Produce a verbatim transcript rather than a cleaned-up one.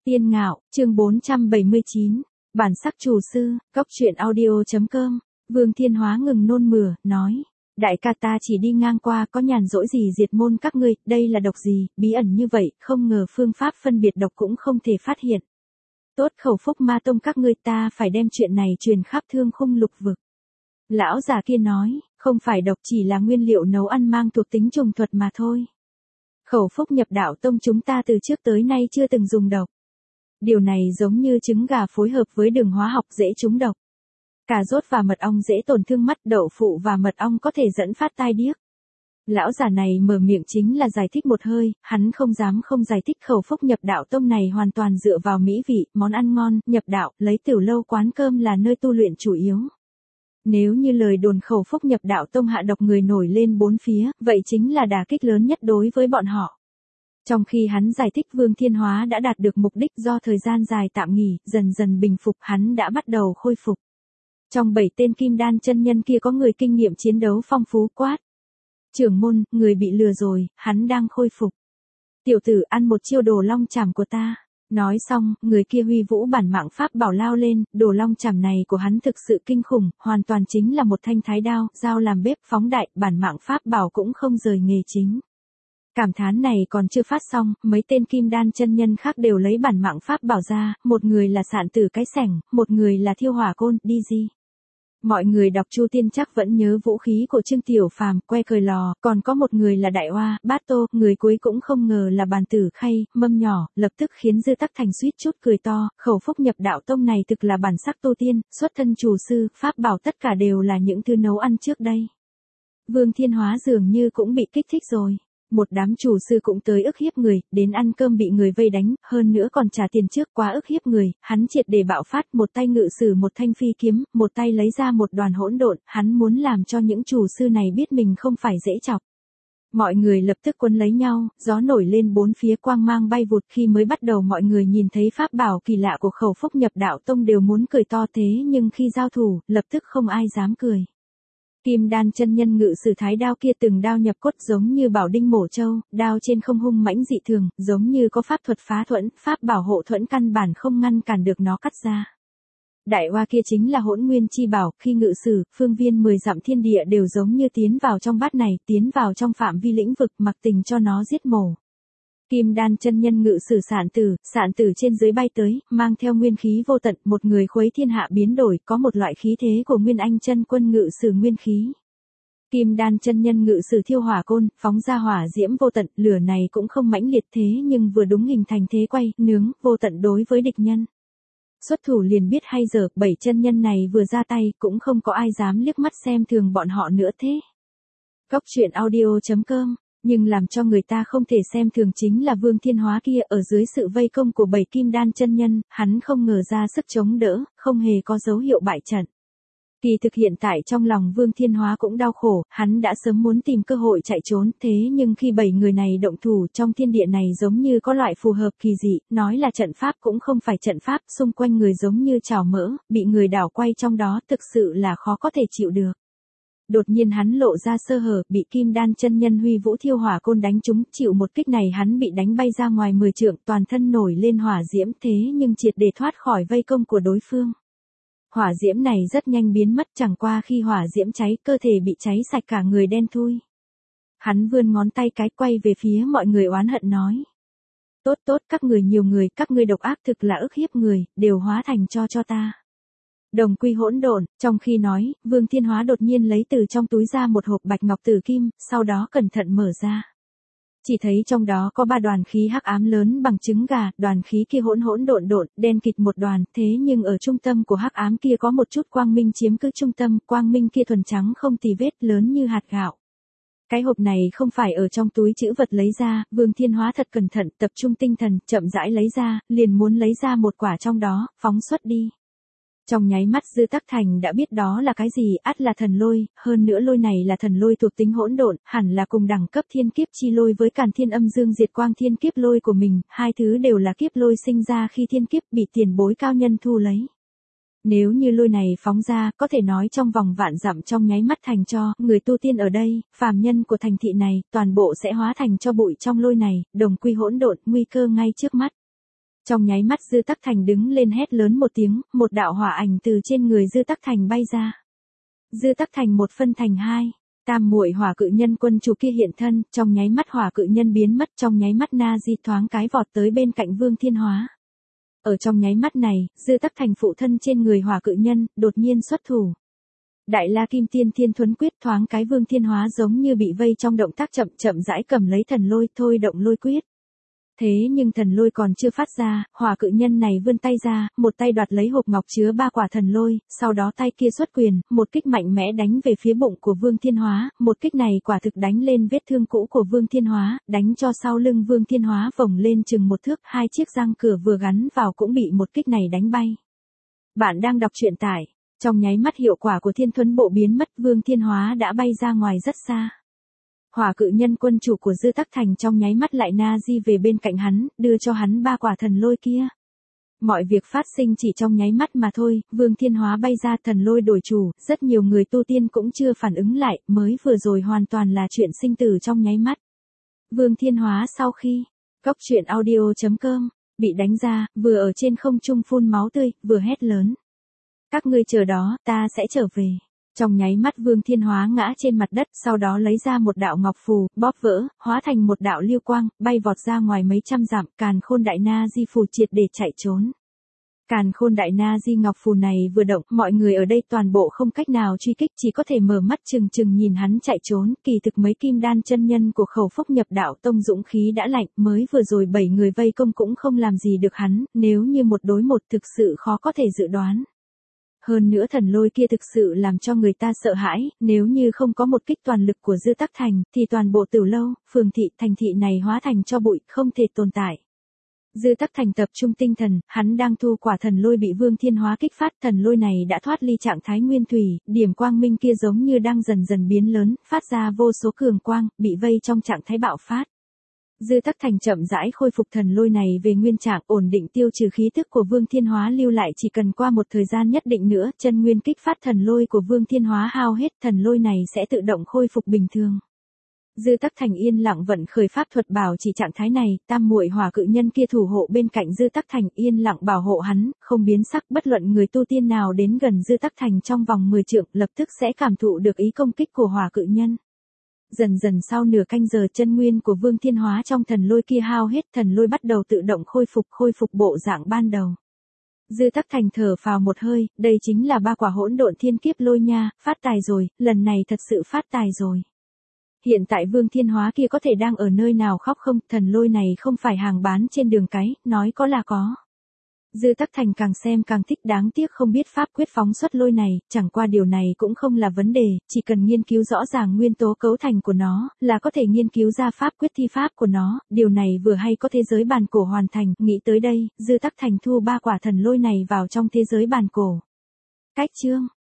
Tiên Ngạo, chương bốn trăm bảy mươi chín, bản sắc chủ sư, cóc truyện audio.com, Vương Thiên Hóa ngừng nôn mửa, nói, đại ca ta chỉ đi ngang qua có nhàn rỗi gì diệt môn các ngươi, đây là độc gì, bí ẩn như vậy, không ngờ phương pháp phân biệt độc cũng không thể phát hiện. Tốt khẩu phúc ma tông các ngươi, ta phải đem chuyện này truyền khắp thương khung lục vực. Lão già kia nói, không phải độc, chỉ là nguyên liệu nấu ăn mang thuộc tính trùng thuật mà thôi. Khẩu phúc nhập đạo tông chúng ta từ trước tới nay chưa từng dùng độc. Điều này giống như trứng gà phối hợp với đường hóa học dễ trúng độc. Cà rốt và mật ong dễ tổn thương mắt, đậu phụ và mật ong có thể dẫn phát tai điếc. Lão già này mở miệng chính là giải thích một hơi, hắn không dám không giải thích. Khẩu phúc nhập đạo tông này hoàn toàn dựa vào mỹ vị, món ăn ngon, nhập đạo, lấy tiểu lâu quán cơm là nơi tu luyện chủ yếu. Nếu như lời đồn khẩu phúc nhập đạo tông hạ độc người nổi lên bốn phía, vậy chính là đả kích lớn nhất đối với bọn họ. Trong khi hắn giải thích, Vương Thiên Hóa đã đạt được mục đích, do thời gian dài tạm nghỉ, dần dần bình phục, hắn đã bắt đầu khôi phục. Trong bảy tên kim đan chân nhân kia có người kinh nghiệm chiến đấu phong phú, quát. Trưởng môn, người bị lừa rồi, hắn đang khôi phục. Tiểu tử, ăn một chiêu đồ long chảm của ta. Nói xong, người kia huy vũ bản mạng pháp bảo lao lên, đồ long chảm này của hắn thực sự kinh khủng, hoàn toàn chính là một thanh thái đao, dao làm bếp phóng đại, bản mạng pháp bảo cũng không rời nghề chính. Cảm thán này còn chưa phát xong, mấy tên kim đan chân nhân khác đều lấy bản mạng pháp bảo ra, một người là Sạn Tử cái sẻng, một người là Thiêu Hỏa Côn, đi gì. Mọi người đọc Chu Tiên chắc vẫn nhớ vũ khí của Trương Tiểu Phàm, que cười lò, còn có một người là Đại Oa, Bát Tô, người cuối cũng không ngờ là Bàn Tử Khay, Mâm Nhỏ, lập tức khiến Dư Tắc Thành suýt chút cười to. Khẩu phúc nhập đạo tông này thực là bản sắc tu tiên, xuất thân chủ sư, pháp bảo tất cả đều là những thứ nấu ăn trước đây. Vương Thiên Hóa dường như cũng bị kích thích rồi. Một đám chủ sư cũng tới ức hiếp người, đến ăn cơm bị người vây đánh, hơn nữa còn trả tiền trước, quá ức hiếp người, hắn triệt để bạo phát, một tay ngự sử một thanh phi kiếm, một tay lấy ra một đoàn hỗn độn, hắn muốn làm cho những chủ sư này biết mình không phải dễ chọc. Mọi người lập tức quấn lấy nhau, gió nổi lên bốn phía, quang mang bay vụt. Khi mới bắt đầu mọi người nhìn thấy pháp bảo kỳ lạ của khẩu phúc nhập đạo tông đều muốn cười to, thế nhưng khi giao thủ, lập tức không ai dám cười. Kim đan chân nhân ngự sử thái đao kia từng đao nhập cốt, giống như bảo đinh mổ trâu, đao trên không hung mãnh dị thường, giống như có pháp thuật phá thuẫn, pháp bảo hộ thuẫn căn bản không ngăn cản được nó cắt ra. Đại Oa kia chính là hỗn nguyên chi bảo, khi ngự sử, phương viên mười dặm thiên địa đều giống như tiến vào trong bát này, tiến vào trong phạm vi lĩnh vực, mặc tình cho nó giết mổ. Kim đan chân nhân ngự sử Sạn Tử, Sạn Tử trên dưới bay tới, mang theo nguyên khí vô tận, một người khuấy thiên hạ biến đổi, có một loại khí thế của Nguyên Anh chân quân ngự sử nguyên khí. Kim đan chân nhân ngự sử Thiêu Hỏa Côn, phóng ra hỏa diễm vô tận, lửa này cũng không mãnh liệt thế nhưng vừa đúng hình thành thế quay, nướng, vô tận đối với địch nhân. Xuất thủ liền biết hay dở, bảy chân nhân này vừa ra tay, cũng không có ai dám liếc mắt xem thường bọn họ nữa thế. Cóc truyện audio.com. Nhưng làm cho người ta không thể xem thường chính là Vương Thiên Hóa kia, ở dưới sự vây công của bảy kim đan chân nhân, hắn không ngờ ra sức chống đỡ, không hề có dấu hiệu bại trận. Kỳ thực hiện tại trong lòng Vương Thiên Hóa cũng đau khổ, hắn đã sớm muốn tìm cơ hội chạy trốn, thế nhưng khi bảy người này động thủ trong thiên địa này giống như có loại phù hợp kỳ dị, nói là trận pháp cũng không phải trận pháp, xung quanh người giống như chảo mỡ, bị người đảo quay trong đó, thực sự là khó có thể chịu được. Đột nhiên hắn lộ ra sơ hở, bị kim đan chân nhân huy vũ Thiêu Hỏa Côn đánh trúng, chịu một kích này hắn bị đánh bay ra ngoài mười trượng, toàn thân nổi lên hỏa diễm, thế nhưng triệt để thoát khỏi vây công của đối phương. Hỏa diễm này rất nhanh biến mất, chẳng qua khi hỏa diễm cháy, cơ thể bị cháy sạch, cả người đen thui. Hắn vươn ngón tay cái, quay về phía mọi người oán hận nói. Tốt tốt, các người nhiều người, các ngươi độc ác, thực là ức hiếp người, đều hóa thành cho cho ta. Đồng quy hỗn độn. Trong khi nói, Vương Thiên Hóa đột nhiên lấy từ trong túi ra một hộp bạch ngọc tử kim, sau đó cẩn thận mở ra. Chỉ thấy trong đó có ba đoàn khí hắc ám lớn bằng trứng gà, đoàn khí kia hỗn hỗn độn độn, đen kịt một đoàn, thế nhưng ở trung tâm của hắc ám kia có một chút quang minh chiếm cứ trung tâm, quang minh kia thuần trắng không tì vết, lớn như hạt gạo. Cái hộp này không phải ở trong túi trữ vật lấy ra, Vương Thiên Hóa thật cẩn thận, tập trung tinh thần, chậm rãi lấy ra, liền muốn lấy ra một quả trong đó, phóng xuất đi. Trong nháy mắt Dư Tắc Thành đã biết đó là cái gì, ắt là thần lôi, hơn nữa lôi này là thần lôi thuộc tính hỗn độn, hẳn là cùng đẳng cấp thiên kiếp chi lôi với Càn Thiên Âm Dương Diệt Quang thiên kiếp lôi của mình, hai thứ đều là kiếp lôi sinh ra khi thiên kiếp bị tiền bối cao nhân thu lấy. Nếu như lôi này phóng ra, có thể nói trong vòng vạn dặm trong nháy mắt thành cho, người tu tiên ở đây, phàm nhân của thành thị này, toàn bộ sẽ hóa thành cho bụi trong lôi này, đồng quy hỗn độn, nguy cơ ngay trước mắt. Trong nháy mắt Dư Tắc Thành đứng lên hét lớn một tiếng, một đạo hỏa ảnh từ trên người Dư Tắc Thành bay ra. Dư Tắc Thành một phân thành hai, tam muội hỏa cự nhân quân chủ kia hiện thân, trong nháy mắt hỏa cự nhân biến mất, trong nháy mắt Na Di thoáng cái vọt tới bên cạnh Vương Thiên Hóa. Ở trong nháy mắt này, Dư Tắc Thành phụ thân trên người hỏa cự nhân, đột nhiên xuất thủ. Đại La Kim Tiên Thiên Thuấn Quyết thoáng cái Vương Thiên Hóa giống như bị vây trong động tác chậm chậm rãi cầm lấy thần lôi thôi động lôi quyết. Thế nhưng thần lôi còn chưa phát ra, hỏa cự nhân này vươn tay ra, một tay đoạt lấy hộp ngọc chứa ba quả thần lôi, sau đó tay kia xuất quyền, một kích mạnh mẽ đánh về phía bụng của Vương Thiên Hóa, một kích này quả thực đánh lên vết thương cũ của Vương Thiên Hóa, đánh cho sau lưng Vương Thiên Hóa vòng lên chừng một thước, hai chiếc răng cửa vừa gắn vào cũng bị một kích này đánh bay. Bạn đang đọc truyện tại, trong nháy mắt hiệu quả của Thiên Thuấn Bộ biến mất, Vương Thiên Hóa đã bay ra ngoài rất xa. Hỏa cự nhân quân chủ của Dư Tắc Thành trong nháy mắt lại Na Di về bên cạnh hắn, đưa cho hắn ba quả thần lôi kia. Mọi việc phát sinh chỉ trong nháy mắt mà thôi, Vương Thiên Hóa bay ra thần lôi đổi chủ, rất nhiều người tu tiên cũng chưa phản ứng lại, mới vừa rồi hoàn toàn là chuyện sinh tử trong nháy mắt. Vương Thiên Hóa sau khi, cốc truyện audio chấm com, bị đánh ra, vừa ở trên không trung phun máu tươi, vừa hét lớn. Các ngươi chờ đó, ta sẽ trở về. Trong nháy mắt Vương Thiên Hóa ngã trên mặt đất, sau đó lấy ra một đạo ngọc phù, bóp vỡ, hóa thành một đạo lưu quang, bay vọt ra ngoài mấy trăm dặm, Càn Khôn Đại Na Di phù triệt để chạy trốn. Càn Khôn Đại Na Di ngọc phù này vừa động, mọi người ở đây toàn bộ không cách nào truy kích, chỉ có thể mở mắt chừng chừng nhìn hắn chạy trốn, kỳ thực mấy kim đan chân nhân của Khẩu Phúc Nhập Đạo Tông dũng khí đã lạnh, mới vừa rồi bảy người vây công cũng không làm gì được hắn, nếu như một đối một thực sự khó có thể dự đoán. Hơn nữa thần lôi kia thực sự làm cho người ta sợ hãi, nếu như không có một kích toàn lực của Dư Tắc Thành, thì toàn bộ Tử Lâu, phường thị, thành thị này hóa thành cho bụi, không thể tồn tại. Dư Tắc Thành tập trung tinh thần, hắn đang thu quả thần lôi bị Vương Thiên Hóa kích phát, thần lôi này đã thoát ly trạng thái nguyên thủy, điểm quang minh kia giống như đang dần dần biến lớn, phát ra vô số cường quang, bị vây trong trạng thái bạo phát. Dư Tắc Thành chậm rãi khôi phục thần lôi này về nguyên trạng, ổn định tiêu trừ khí tức của Vương Thiên Hóa lưu lại, chỉ cần qua một thời gian nhất định nữa, chân nguyên kích phát thần lôi của Vương Thiên Hóa hao hết, thần lôi này sẽ tự động khôi phục bình thường. Dư Tắc Thành yên lặng vận khởi pháp thuật bảo trì trạng thái này, tam muội hỏa cự nhân kia thủ hộ bên cạnh Dư Tắc Thành, yên lặng bảo hộ hắn, không biến sắc, bất luận người tu tiên nào đến gần Dư Tắc Thành trong vòng mười trượng, lập tức sẽ cảm thụ được ý công kích của hỏa cự nhân. Dần dần sau nửa canh giờ chân nguyên của Vương Thiên Hóa trong thần lôi kia hao hết, thần lôi bắt đầu tự động khôi phục, khôi phục bộ dạng ban đầu. Dư Tắc Thành thở phào một hơi, đây chính là ba quả hỗn độn thiên kiếp lôi nha, phát tài rồi, lần này thật sự phát tài rồi. Hiện tại Vương Thiên Hóa kia có thể đang ở nơi nào khóc không, thần lôi này không phải hàng bán trên đường cái, nói có là có. Dư Tắc Thành càng xem càng thích, đáng tiếc không biết pháp quyết phóng xuất lôi này, chẳng qua điều này cũng không là vấn đề, chỉ cần nghiên cứu rõ ràng nguyên tố cấu thành của nó, là có thể nghiên cứu ra pháp quyết thi pháp của nó, điều này vừa hay có thế giới bàn cổ hoàn thành, nghĩ tới đây, Dư Tắc Thành thu ba quả thần lôi này vào trong thế giới bàn cổ. Cách chương